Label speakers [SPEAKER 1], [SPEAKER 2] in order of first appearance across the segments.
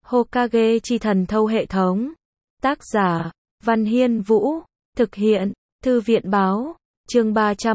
[SPEAKER 1] Hokage chi thần thâu hệ thống. Tác giả, Văn Hiên Vũ. Thực hiện, Thư viện báo. Chương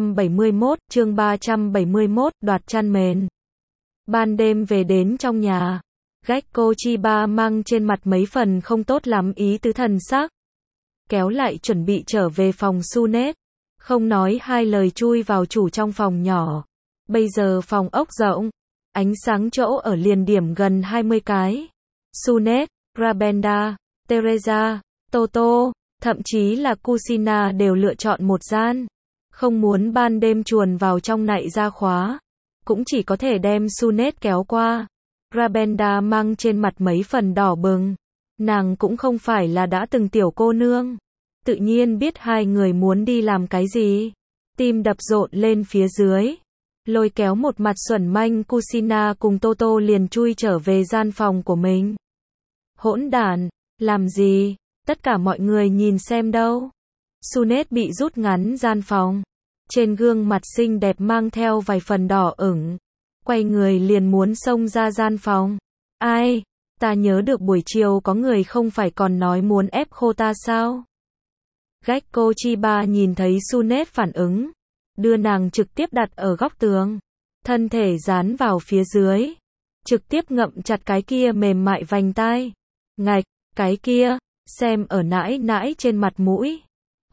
[SPEAKER 1] 371, đoạt chăn mền. Ban đêm về đến trong nhà, Gekko Chiba mang trên mặt mấy phần không tốt lắm ý tứ thần sắc. Kéo lại chuẩn bị trở về phòng Sunet, không nói hai lời chui vào chủ trong phòng nhỏ. Bây giờ phòng ốc rộng, ánh sáng chỗ ở liền điểm gần 20 cái. Sunet, Rabenda, Teresa, Toto, thậm chí là Kushina đều lựa chọn một gian. Không muốn ban đêm chuồn vào trong nại ra khóa, cũng chỉ có thể đem Sunet kéo qua. Rabenda mang trên mặt mấy phần đỏ bừng. Nàng cũng không phải là đã từng tiểu cô nương, tự nhiên biết hai người muốn đi làm cái gì. Tim đập rộn lên phía dưới, lôi kéo một mặt xuẩn manh Kushina cùng Toto liền chui trở về gian phòng của mình. Hỗn đản, làm gì? Tất cả mọi người nhìn xem đâu. Sunet bị rút ngắn gian phòng, trên gương mặt xinh đẹp mang theo vài phần đỏ ửng, quay người liền muốn xông ra gian phòng. Ai? Ta nhớ được buổi chiều có người không phải còn nói muốn ép khô ta sao? Gekko Chiba nhìn thấy Sunet phản ứng, đưa nàng trực tiếp đặt ở góc tường, thân thể dán vào phía dưới, trực tiếp ngậm chặt cái kia mềm mại vành tai. Ngạch, cái kia, xem ở nãi nãi trên mặt mũi.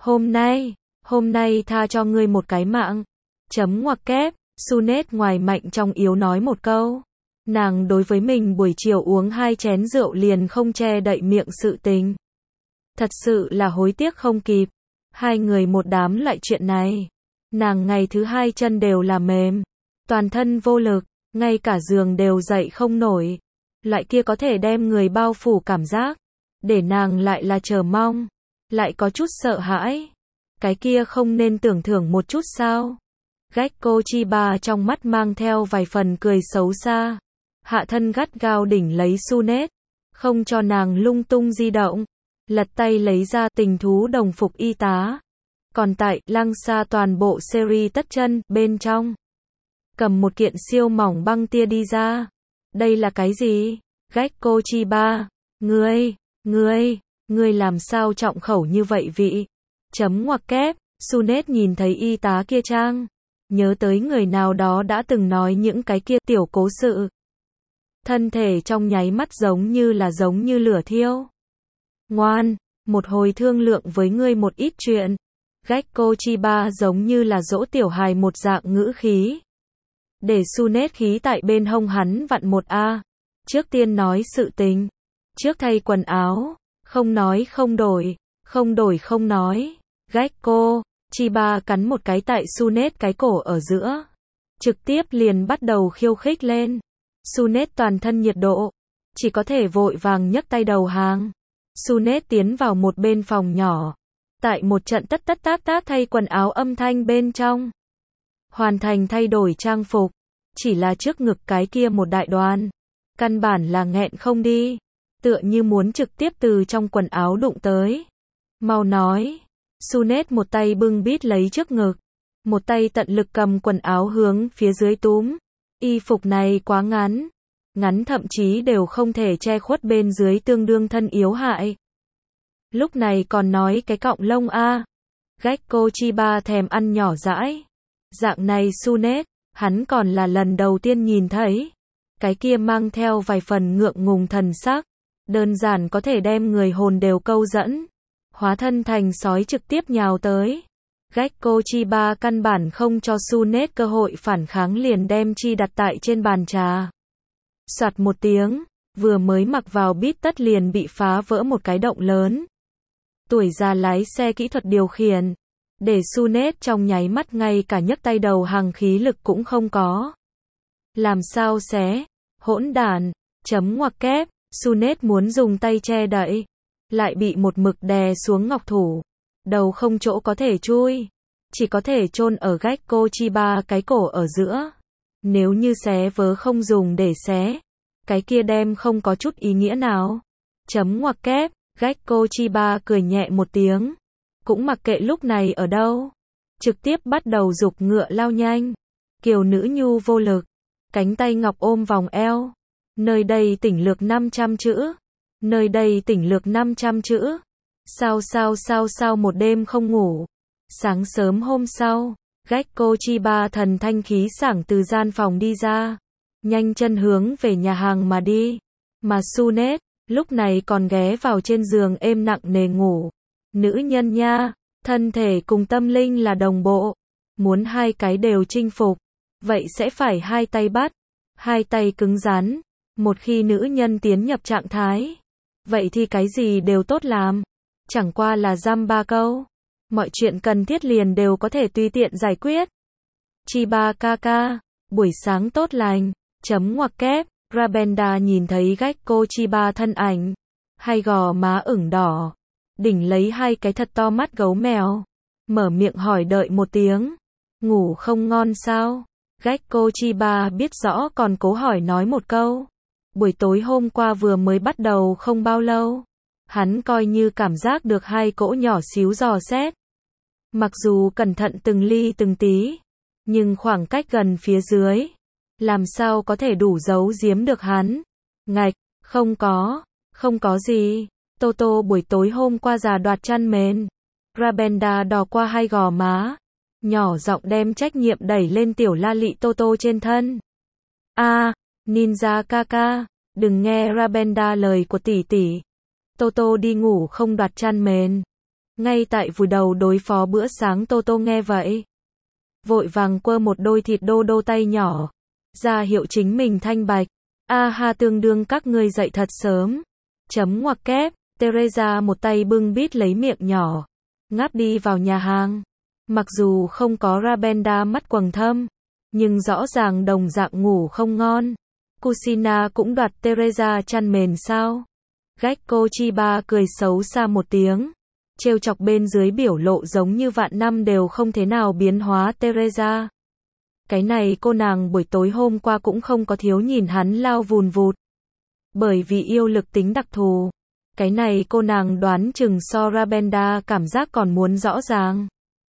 [SPEAKER 1] Hôm nay tha cho ngươi một cái mạng. Chấm ngoặc kép, Sunet ngoài mạnh trong yếu nói một câu. Nàng đối với mình buổi chiều uống 2 chén rượu liền không che đậy miệng sự tình. Thật sự là hối tiếc không kịp. Hai người một đám lại chuyện này. Nàng ngày thứ 2 chân đều là mềm, toàn thân vô lực, ngay cả giường đều dậy không nổi. Loại kia có thể đem người bao phủ cảm giác, để nàng lại là chờ mong, lại có chút sợ hãi. Cái kia không nên tưởng thưởng một chút sao? Gekko Chiba trong mắt mang theo vài phần cười xấu xa, hạ thân gắt gao đỉnh lấy Sunet, không cho nàng lung tung di động, lật tay lấy ra tình thú đồng phục y tá. Còn tại lăng xa toàn bộ series tất chân bên trong, cầm một kiện siêu mỏng băng tia đi ra. Đây là cái gì? Gekko Chiba, ngươi làm sao trọng khẩu như vậy vị? Chấm ngoặc kép, Sunet nhìn thấy y tá kia trang, nhớ tới người nào đó đã từng nói những cái kia tiểu cố sự. Thân thể trong nháy mắt giống như lửa thiêu. Ngoan, một hồi thương lượng với ngươi một ít chuyện. Gekko Chiba giống như là dỗ tiểu hài một dạng ngữ khí, để Sunet khí tại bên hông hắn vặn một a. Trước tiên nói sự tình, trước thay quần áo, không nói không đổi, không nói. Gekko Chiba cắn một cái tại Sunet cái cổ ở giữa, trực tiếp liền bắt đầu khiêu khích lên. Sunet toàn thân nhiệt độ, chỉ có thể vội vàng nhấc tay đầu hàng. Sunet tiến vào một bên phòng nhỏ, tại một trận tất thay quần áo âm thanh bên trong, hoàn thành thay đổi trang phục, chỉ là trước ngực cái kia một đại đoàn, căn bản là nghẹn không đi, tựa như muốn trực tiếp từ trong quần áo đụng tới. Mau nói. Sunet một tay bưng bít lấy trước ngực, một tay tận lực cầm quần áo hướng phía dưới túm. Y phục này quá ngắn thậm chí đều không thể che khuất bên dưới tương đương thân yếu hại. Lúc này còn nói cái cọng lông a. Gekko Chiba thèm ăn nhỏ dãi. Dạng này Sunet, hắn còn là lần đầu tiên nhìn thấy. Cái kia mang theo vài phần ngượng ngùng thần sắc, đơn giản có thể đem người hồn đều câu dẫn. Hóa thân thành sói trực tiếp nhào tới. Gekko Chiba căn bản không cho Sunet cơ hội phản kháng liền đem chi đặt tại trên bàn trà. Soạt một tiếng, vừa mới mặc vào bít tất liền bị phá vỡ một cái động lớn. Tuổi già lái xe kỹ thuật điều khiển, để Sunet trong nháy mắt ngay cả nhấc tay đầu hàng khí lực cũng không có. Làm sao xé? Hỗn đản, chấm ngoặc kép, Sunet muốn dùng tay che đậy, lại bị một mực đè xuống ngọc thủ, đầu không chỗ có thể chui, chỉ có thể chôn ở Gekko Chiba cái cổ ở giữa. Nếu như xé vớ không dùng để xé, cái kia đem không có chút ý nghĩa nào. Chấm ngoặc kép, Gekko Chiba cười nhẹ một tiếng, cũng mặc kệ lúc này ở đâu, trực tiếp bắt đầu giục ngựa lao nhanh. Kiều nữ nhu vô lực, cánh tay ngọc ôm vòng eo, nơi đây tỉnh lược 500 chữ, Nơi đây tỉnh lược 500 chữ. Sao một đêm không ngủ. Sáng sớm hôm sau, Gekko Chiba thần thanh khí sảng từ gian phòng đi ra. Nhanh chân hướng về nhà hàng mà đi. Mà Sunet, lúc này còn ghé vào trên giường êm nặng nề ngủ. Nữ nhân nha, thân thể cùng tâm linh là đồng bộ. Muốn hai cái đều chinh phục. Vậy sẽ phải hai tay bắt. Hai tay cứng rắn. Một khi nữ nhân tiến nhập trạng thái. Vậy thì cái gì đều tốt làm. Chẳng qua là dăm ba câu. Mọi chuyện cần thiết liền đều có thể tùy tiện giải quyết. Chiba kaka, buổi sáng tốt lành. Chấm ngoặc kép, Rabenda nhìn thấy Gekko Chiba thân ảnh. Hai gò má ửng đỏ. Đỉnh lấy hai cái thật to mắt gấu mèo. Mở miệng hỏi đợi một tiếng. Ngủ không ngon sao? Gekko Chiba biết rõ còn cố hỏi nói một câu. Buổi tối hôm qua vừa mới bắt đầu không bao lâu. Hắn coi như cảm giác được hai cỗ nhỏ xíu dò xét. Mặc dù cẩn thận từng ly từng tí. Nhưng khoảng cách gần phía dưới. Làm sao có thể đủ giấu giếm được hắn. Ngạch, không có gì. Toto buổi tối hôm qua già đoạt chăn mền. Rabenda đỏ qua hai gò má. Nhỏ giọng đem trách nhiệm đẩy lên tiểu la lị Toto trên thân. Ninja kaka, đừng nghe Rabenda lời của tỷ tỷ. Toto đi ngủ không đoạt chăn mền. Ngay tại vùi đầu đối phó bữa sáng Toto nghe vậy. Vội vàng quơ một đôi thịt đô đô tay nhỏ. Ra hiệu chính mình thanh bạch. Tương đương các ngươi dậy thật sớm. Chấm ngoặc kép, Teresa một tay bưng bít lấy miệng nhỏ. Ngáp đi vào nhà hàng. Mặc dù không có Rabenda mắt quầng thâm. Nhưng rõ ràng đồng dạng ngủ không ngon. Kusina cũng đoạt Teresa chăn mền sao? Gekko Chiba cười xấu xa một tiếng. Trêu chọc bên dưới biểu lộ giống như vạn năm đều không thế nào biến hóa Teresa. Cái này cô nàng buổi tối hôm qua cũng không có thiếu nhìn hắn lao vùn vụt. Bởi vì yêu lực tính đặc thù. Cái này cô nàng đoán chừng so Rabenda cảm giác còn muốn rõ ràng.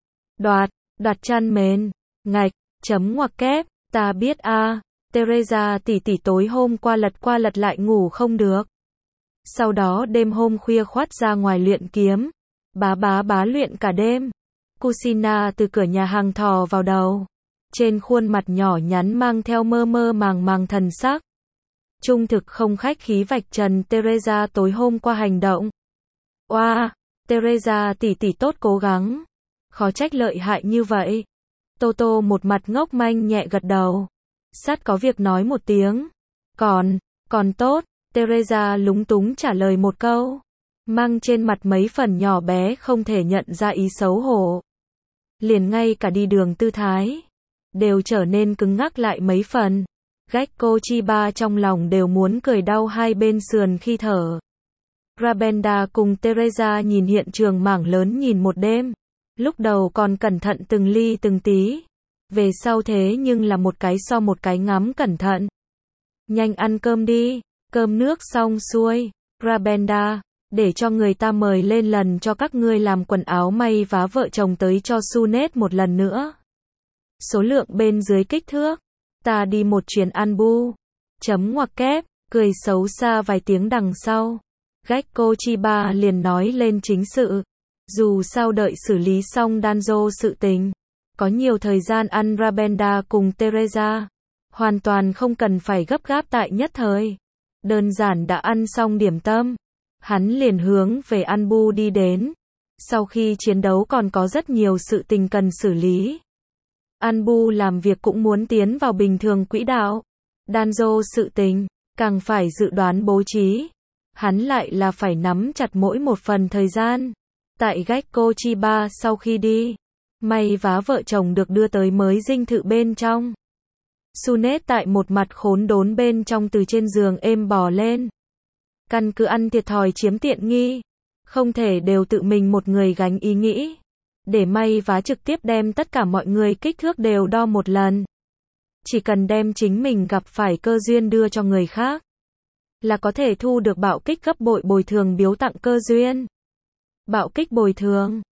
[SPEAKER 1] Đoạt chăn mền. Ngạch, chấm ngoặc kép, ta biết Teresa tỷ tỷ tối hôm qua lật lại ngủ không được. Sau đó đêm hôm khuya khoắt ra ngoài luyện kiếm. Bá luyện cả đêm. Kusina từ cửa nhà hàng thò vào đầu. Trên khuôn mặt nhỏ nhắn mang theo mơ mơ màng thần sắc. Trung thực không khách khí vạch trần Teresa tối hôm qua hành động. Teresa tỷ tỷ tốt cố gắng. Khó trách lợi hại như vậy. Toto một mặt ngốc manh nhẹ gật đầu. Sắt có việc nói một tiếng. Còn tốt, Teresa lúng túng trả lời một câu. Mang trên mặt mấy phần nhỏ bé không thể nhận ra ý xấu hổ. Liền ngay cả đi đường tư thái. Đều trở nên cứng ngắc lại mấy phần. Gekko Chiba trong lòng đều muốn cười đau hai bên sườn khi thở. Rabenda cùng Teresa nhìn hiện trường mảng lớn nhìn một đêm. Lúc đầu còn cẩn thận từng ly từng tí. Về sau thế nhưng là một cái so một cái ngắm cẩn thận. Nhanh ăn cơm đi. Cơm nước xong xuôi. Rabenda, để cho người ta mời lên lần cho các ngươi làm quần áo may vá vợ chồng tới cho Sunet một lần nữa. Số lượng bên dưới kích thước. Ta đi một chuyến ăn bu. Chấm ngoặc kép, cười xấu xa vài tiếng đằng sau. Gekko Chiba liền nói lên chính sự. Dù sao đợi xử lý xong Danzo sự tình. Có nhiều thời gian ăn Rabenda cùng Teresa. Hoàn toàn không cần phải gấp gáp tại nhất thời. Đơn giản đã ăn xong điểm tâm. Hắn liền hướng về ăn bu đi đến. Sau khi chiến đấu còn có rất nhiều sự tình cần xử lý. An Bu làm việc cũng muốn tiến vào bình thường quỹ đạo. Danzo sự tình, càng phải dự đoán bố trí. Hắn lại là phải nắm chặt mỗi một phần thời gian. Tại Gekko Chiba sau khi đi, may vá vợ chồng được đưa tới mới dinh thự bên trong. Sunet tại một mặt khốn đốn bên trong từ trên giường êm bò lên. Căn cứ ăn thiệt thòi chiếm tiện nghi. Không thể đều tự mình một người gánh ý nghĩ. Để may vá trực tiếp đem tất cả mọi người kích thước đều đo một lần. Chỉ cần đem chính mình gặp phải cơ duyên đưa cho người khác. Là có thể thu được bạo kích gấp bội bồi thường biếu tặng cơ duyên. Bạo kích bồi thường.